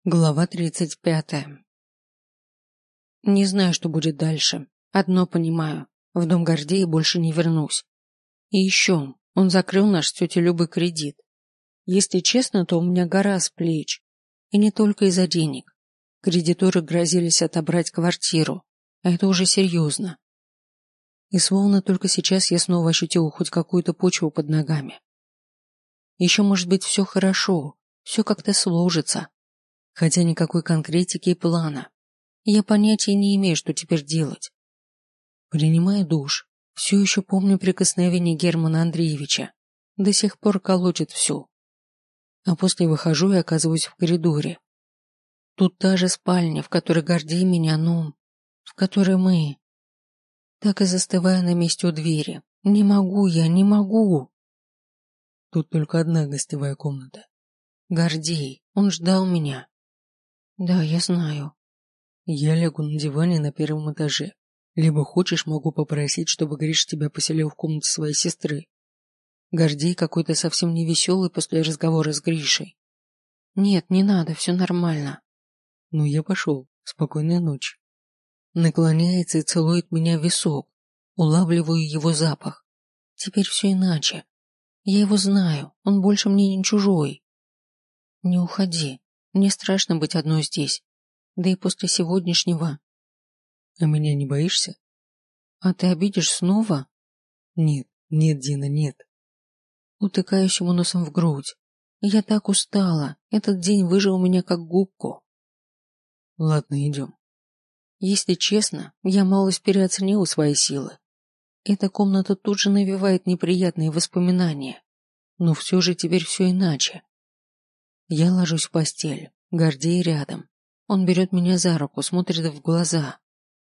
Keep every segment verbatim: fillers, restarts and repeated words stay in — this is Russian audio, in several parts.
Глава тридцать пятая. Не знаю, что будет дальше. Одно понимаю. В дом Гордея больше не вернусь. И еще, он закрыл наш с тетей Любой кредит. Если честно, то у меня гора с плеч. И не только из-за денег. Кредиторы грозились отобрать квартиру. А это уже серьезно. И словно только сейчас я снова ощутил хоть какую-то почву под ногами. Еще может быть все хорошо. Все как-то сложится. Хотя никакой конкретики и плана. Я понятия не имею, что теперь делать. Принимая душ, все еще помню прикосновение Германа Андреевича. До сих пор колотит все. А после выхожу и оказываюсь в коридоре. Тут та же спальня, в которой Гордей меня, ну, в которой мы. Так и застываю на месте у двери. Не могу я, не могу. Тут только одна гостевая комната. Гордей, он ждал меня. Да, я знаю. Я лягу на диване на первом этаже. Либо хочешь, могу попросить, чтобы Гриш тебя поселил в комнате своей сестры. Гордей какой-то совсем не веселый после разговора с Гришей. Нет, не надо, все нормально. Ну, я пошел. Спокойной ночи. Наклоняется и целует меня в висок. Улавливаю его запах. Теперь все иначе. Я его знаю, он больше мне не чужой. Не уходи. Мне страшно быть одной здесь. Да и после сегодняшнего. А меня не боишься? А ты обидишь снова? Нет, нет, Дина, нет. Утыкаюсь ему носом в грудь. Я так устала. Этот день выжил меня как губку. Ладно, идем. Если честно, я малость переоценила свои силы. Эта комната тут же навевает неприятные воспоминания. Но все же теперь все иначе. Я ложусь в постель, Гордей рядом. Он берет меня за руку, смотрит в глаза.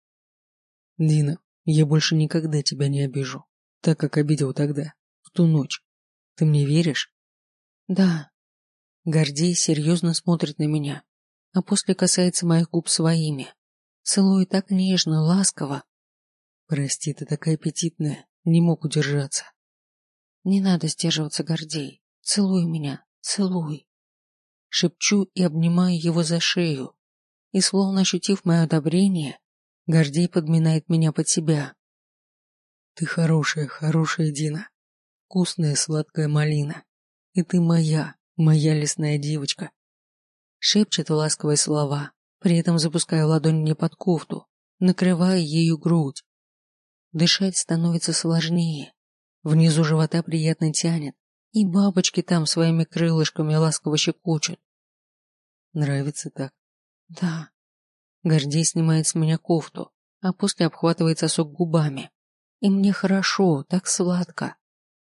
Дина, я больше никогда тебя не обижу, так как обидел тогда, в ту ночь. Ты мне веришь? Да. Гордей серьезно смотрит на меня, а после касается моих губ своими. Целует так нежно, ласково. Прости, ты такая аппетитная, не мог удержаться. Не надо сдерживаться, Гордей. Целуй меня, целуй. Шепчу и обнимаю его за шею. И словно ощутив мое одобрение, Гордей подминает меня под себя. Ты хорошая, хорошая Дина. Вкусная сладкая малина. И ты моя, моя лесная девочка. Шепчет ласковые слова, при этом запуская ладонь мне под кофту, накрывая ею грудь. Дышать становится сложнее. Внизу живота приятно тянет, и бабочки там своими крылышками ласково щекочут. Нравится так? Да. Гордей снимает с меня кофту, а после обхватывает сосок губами. И мне хорошо, так сладко.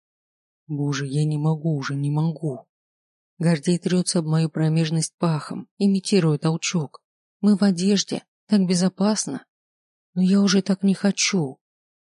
Боже, я не могу уже, не могу. Гордей трется об мою промежность пахом, имитируя толчок. Мы в одежде, так безопасно. Но я уже так не хочу.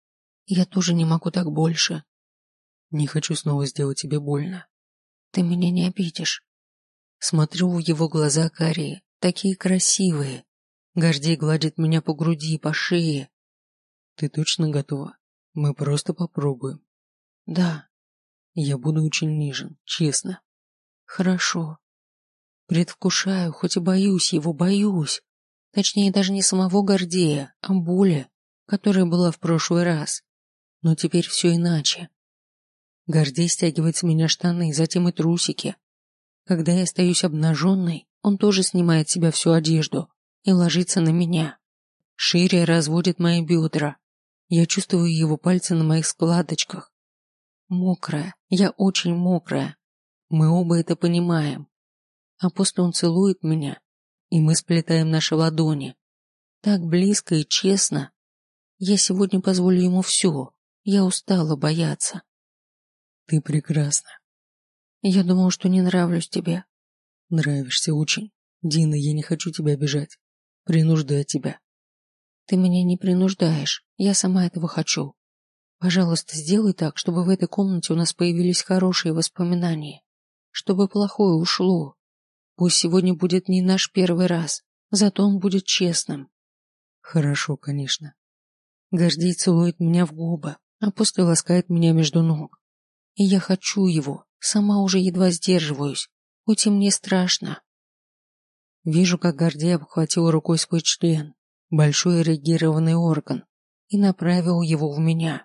Я тоже не могу так больше. Не хочу снова сделать тебе больно. Ты меня не обидишь. Смотрю в его глаза карие, такие красивые. Гордей гладит меня по груди, по шее. Ты точно готова? Мы просто попробуем. Да. Я буду очень нежен, честно. Хорошо. Предвкушаю, хоть и боюсь его, боюсь. Точнее, даже не самого Гордея, а боли, которая была в прошлый раз. Но теперь все иначе. Гордей стягивает с меня штаны, затем и трусики. Когда я остаюсь обнаженной, он тоже снимает с себя всю одежду и ложится на меня. Шире разводит мои бедра. Я чувствую его пальцы на моих складочках. Мокрая, я очень мокрая. Мы оба это понимаем. А после он целует меня, и мы сплетаем наши ладони. Так близко и честно. Я сегодня позволю ему все. Я устала бояться. Ты прекрасна. Я думал, что не нравлюсь тебе. Нравишься очень. Дина, я не хочу тебя обижать. Принуждаю тебя. Ты меня не принуждаешь. Я сама этого хочу. Пожалуйста, сделай так, чтобы в этой комнате у нас появились хорошие воспоминания. Чтобы плохое ушло. Пусть сегодня будет не наш первый раз, зато он будет честным. Хорошо, конечно. Гордей целует меня в губы, а после ласкает меня между ног. И я хочу его, сама уже едва сдерживаюсь, хоть и мне страшно. Вижу, как Гордей обхватил рукой свой член, большой эрегированный орган, и направил его в меня.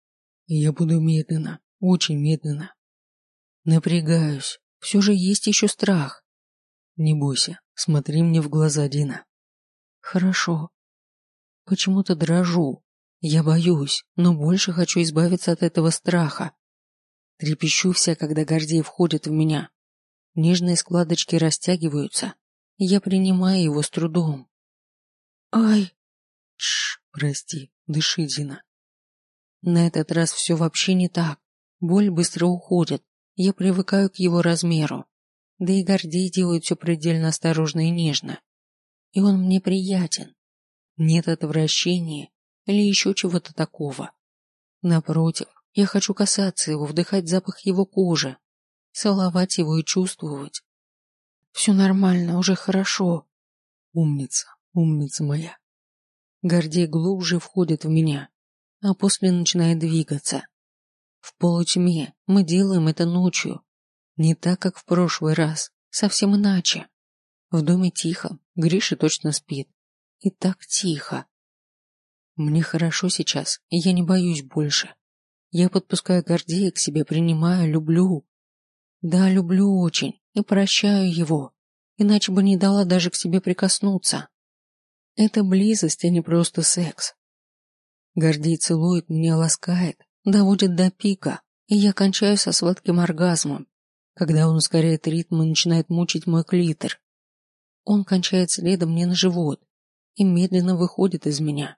Я буду медленно, очень медленно. Напрягаюсь, все же есть еще страх. Не бойся, смотри мне в глаза, Дина. Хорошо. Почему-то дрожу. Я боюсь, но больше хочу избавиться от этого страха. Трепещу вся, когда Гордей входит в меня. Нежные складочки растягиваются, и я принимаю его с трудом. Ай! Шш, прости, дыши, Дина. На этот раз все вообще не так. Боль быстро уходит, я привыкаю к его размеру. Да и Гордей делает все предельно осторожно и нежно. И он мне приятен. Нет отвращения или еще чего-то такого. Напротив, я хочу касаться его, вдыхать запах его кожи, целовать его и чувствовать. Все нормально, уже хорошо. Умница, умница моя. Гордей глубже входит в меня, а после начинает двигаться. В полутьме мы делаем это ночью. Не так, как в прошлый раз, совсем иначе. В доме тихо, Гриша точно спит. И так тихо. Мне хорошо сейчас, и я не боюсь больше. Я подпускаю Гордея к себе, принимаю, люблю. Да, люблю очень, и прощаю его, иначе бы не дала даже к себе прикоснуться. Это близость, а не просто секс. Гордей целует меня, ласкает, доводит до пика, и я кончаю со сладким оргазмом, когда он ускоряет ритм и начинает мучить мой клитор. Он кончает следом мне на живот и медленно выходит из меня.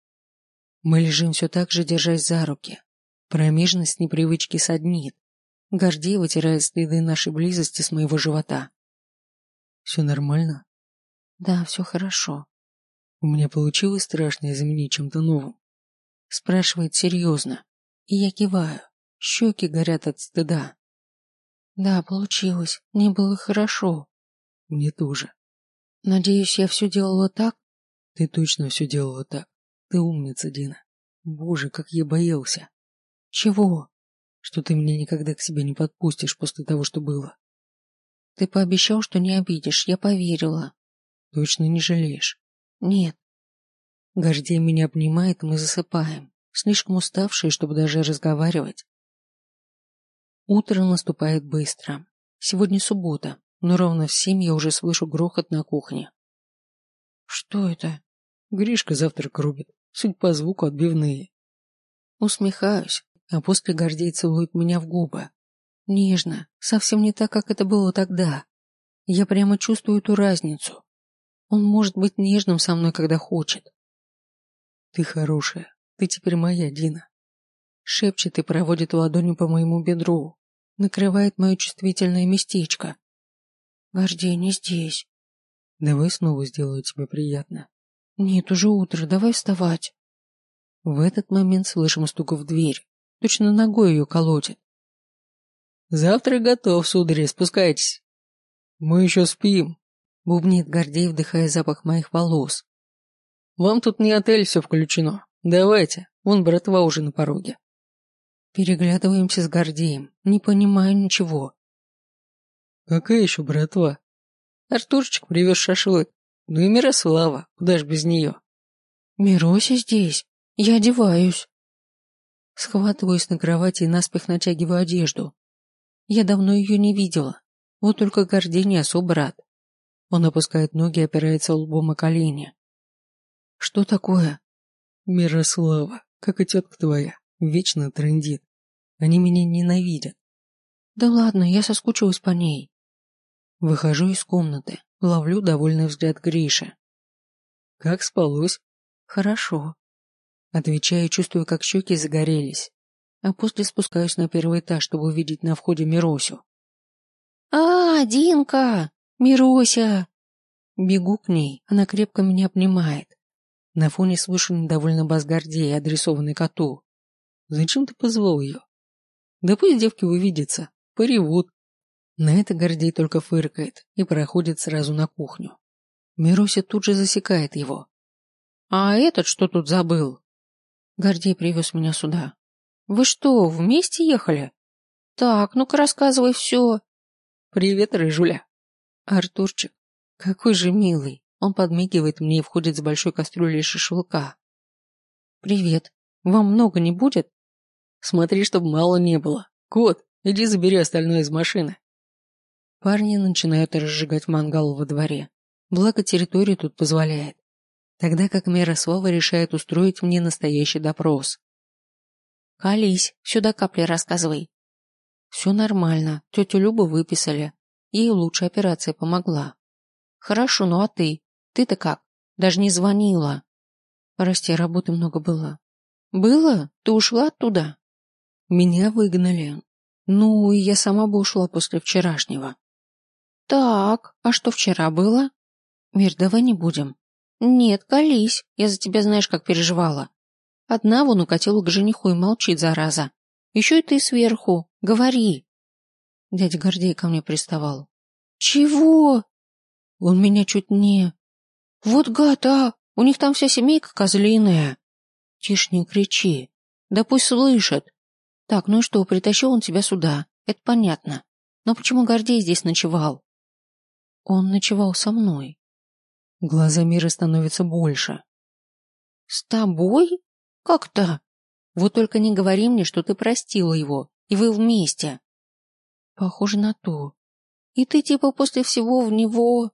Мы лежим все так же, держась за руки. Промежность с непривычки саднит. Гордей вытирает следы нашей близости с моего живота. Все нормально? Да, все хорошо. У меня получилось страшное заменить чем-то новым. Спрашивает серьезно, и я киваю. Щеки горят от стыда. Да, получилось. Мне было хорошо. Мне тоже. Надеюсь, я все делала так? Ты точно все делала так. Ты умница, Дина. Боже, как я боялся. Чего? Что ты меня никогда к себе не подпустишь после того, что было. Ты пообещал, что не обидишь, я поверила. Точно не жалеешь? Нет. Гордей меня обнимает, и мы засыпаем, слишком уставшие, чтобы даже разговаривать. Утро наступает быстро. Сегодня суббота, но ровно в семь я уже слышу грохот на кухне. Что это? Гришка завтрак рубит, судя по звуку, отбивные. Усмехаюсь, а после Гордей целует меня в губы. Нежно, совсем не так, как это было тогда. Я прямо чувствую эту разницу. Он может быть нежным со мной, когда хочет. Ты хорошая, ты теперь моя, Дина. Шепчет и проводит ладонью по моему бедру, накрывает мое чувствительное местечко. Гордей, не здесь. Давай снова сделаю тебе приятно. Нет, уже утро, давай вставать. В этот момент слышим стук в дверь. Точно ногой ее колотит. Завтрак готов, сударь, спускайтесь. Мы еще спим. Бубнит Гордей, вдыхая запах моих волос. Вам тут не отель, все включено. Давайте, вон братва уже на пороге. Переглядываемся с Гордеем, не понимаю ничего. Какая еще братва? Артурчик привез шашлык. Ну и Мирослава, куда ж без нее? Мирося здесь, я одеваюсь. Схватываюсь на кровати и наспех натягиваю одежду. Я давно ее не видела, вот только Гордей не особо рад. Он опускает ноги и опирается лбом о колени. Что такое? Мирослава, как и тетка твоя, вечно трындит. Они меня ненавидят. Да ладно, я соскучилась по ней. Выхожу из комнаты, ловлю довольный взгляд Гриши. Как спалось? Хорошо. Отвечаю, чувствую, как щеки загорелись, а после спускаюсь на первый этаж, чтобы увидеть на входе Миросю. А, Динка! Мирося! Бегу к ней, она крепко меня обнимает. На фоне слышу недовольный бас Гордея, адресованный коту. Зачем ты позвал ее? Да пусть девки увидятся, поревут. На это Гордей только фыркает и проходит сразу на кухню. Мирося тут же засекает его. А этот что тут забыл? Гордей привез меня сюда. Вы что, вместе ехали? Так, ну-ка рассказывай все. Привет, рыжуля. Артурчик, Какой же милый. Он подмигивает мне и входит с большой кастрюлей шашлыка. Привет. Вам много не будет? Смотри, чтобы мало не было. Кот, иди забери остальное из машины. Парни начинают разжигать мангал во дворе. Благо территория тут позволяет. Тогда как Мирослава решает устроить мне настоящий допрос. Колись, сюда капли рассказывай. Все нормально, тетю Любу выписали. Ей лучшая операция помогла. Хорошо, ну а ты? Ты-то как? Даже не звонила. Прости, работы много было. Было? Ты ушла оттуда? Меня выгнали. Ну, и я сама бы ушла после вчерашнего. Так, а что вчера было? Мир, давай не будем. Нет, колись, я за тебя знаешь, как переживала. Одна вон укатила к жениху и молчит, зараза. Еще и ты сверху, говори. Дядя Гордей ко мне приставал. Чего? Он меня чуть не... Вот гад, а, у них там вся семейка козлиная. Тише, не кричи. Да пусть слышат. Так, ну и что, притащил он тебя сюда, это понятно. Но почему Гордей здесь ночевал? Он ночевал со мной. Глаза Миры становятся больше. С тобой? Как-то? Вот только не говори мне, что ты простила его, и вы вместе. Похоже на то. И ты типа после всего в него...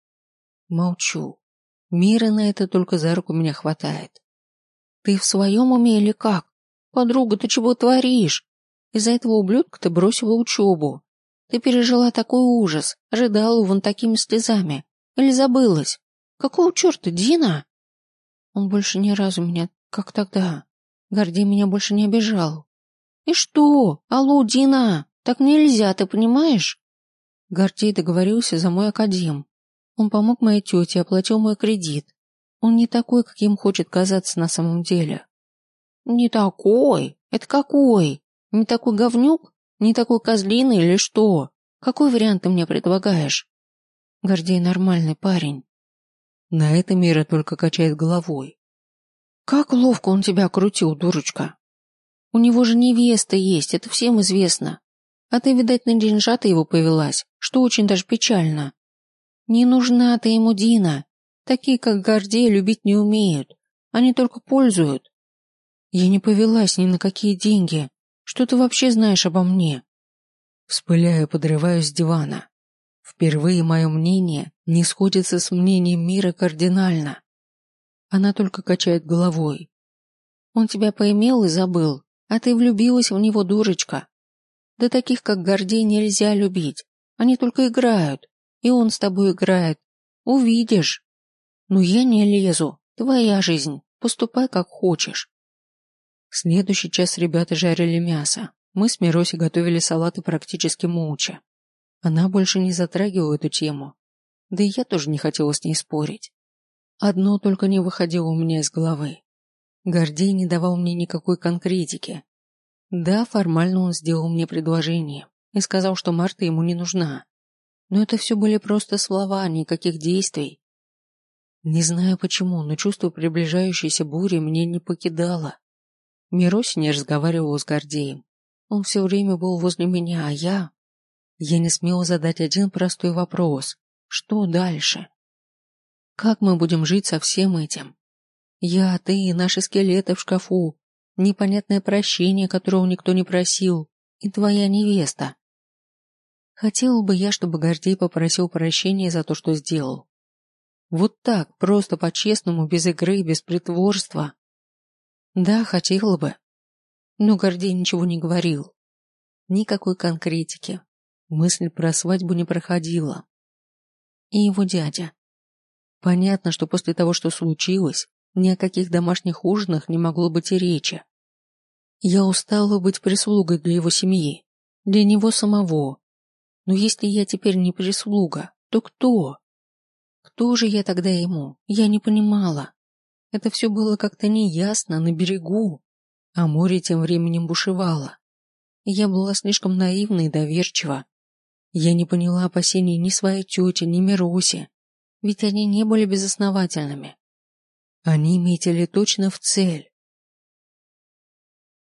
Молчу. Мира на это только за руку меня хватает. Ты в своем уме или как? Подруга, ты чего творишь? Из-за этого ублюдка ты бросила учебу. Ты пережила такой ужас, рыдала вон такими слезами. Или забылась? Какого черта, Дина? Он больше ни разу меня, как тогда. Гордей меня больше не обижал. И что? Алло, Дина, так нельзя, ты понимаешь? Гордей договорился за мой академ. Он помог моей тете, оплатил мой кредит. Он не такой, каким хочет казаться на самом деле. Не такой? Это какой? Не такой говнюк? Не такой козлиный или что? Какой вариант ты мне предлагаешь? Гордей нормальный парень. На это Мира только качает головой. Как ловко он тебя крутил, дурочка. У него же невеста есть, это всем известно. А ты, видать, на деньжата его повелась, что очень даже печально. Не нужна ты ему, Дина. Такие, как Гордей, любить не умеют. Они только пользуют. Я не повелась ни на какие деньги. Что ты вообще знаешь обо мне? Вспыляю, подрываюсь с дивана. Впервые мое мнение не сходится с мнением Мира кардинально. Она только качает головой. Он тебя поимел и забыл, а ты влюбилась в него, дурочка. Да таких, как Гордей, нельзя любить. Они только играют, и он с тобой играет. Увидишь. Но я не лезу. Твоя жизнь. Поступай, как хочешь. В следующий час ребята жарили мясо. Мы с Миросей готовили салаты практически молча. Она больше не затрагивала эту тему. Да и я тоже не хотела с ней спорить. Одно только не выходило у меня из головы. Гордей не давал мне никакой конкретики. Да, формально он сделал мне предложение и сказал, что Марта ему не нужна. Но это все были просто слова, никаких действий. Не знаю почему, но чувство приближающейся бури мне не покидало. Мирось не разговаривал с Гордеем. Он все время был возле меня, а я... Я не смела задать один простой вопрос. Что дальше? Как мы будем жить со всем этим? Я, ты, наши скелеты в шкафу, непонятное прощение, которого никто не просил, и твоя невеста. Хотела бы я, чтобы Гордей попросил прощения за то, что сделал. Вот так, просто по-честному, без игры, без притворства. Да, хотела бы. Но Гордей ничего не говорил. Никакой конкретики. Мысль про свадьбу не проходила. И его дядя. Понятно, что после того, что случилось, ни о каких домашних ужинах не могло быть и речи. Я устала быть прислугой для его семьи, для него самого. Но если я теперь не прислуга, то кто? Кто же я тогда ему? Я не понимала. Это все было как-то неясно на берегу, а море тем временем бушевало. Я была слишком наивна и доверчива. Я не поняла опасений ни своей тети, ни Мироси, ведь они не были безосновательными. Они метили точно в цель.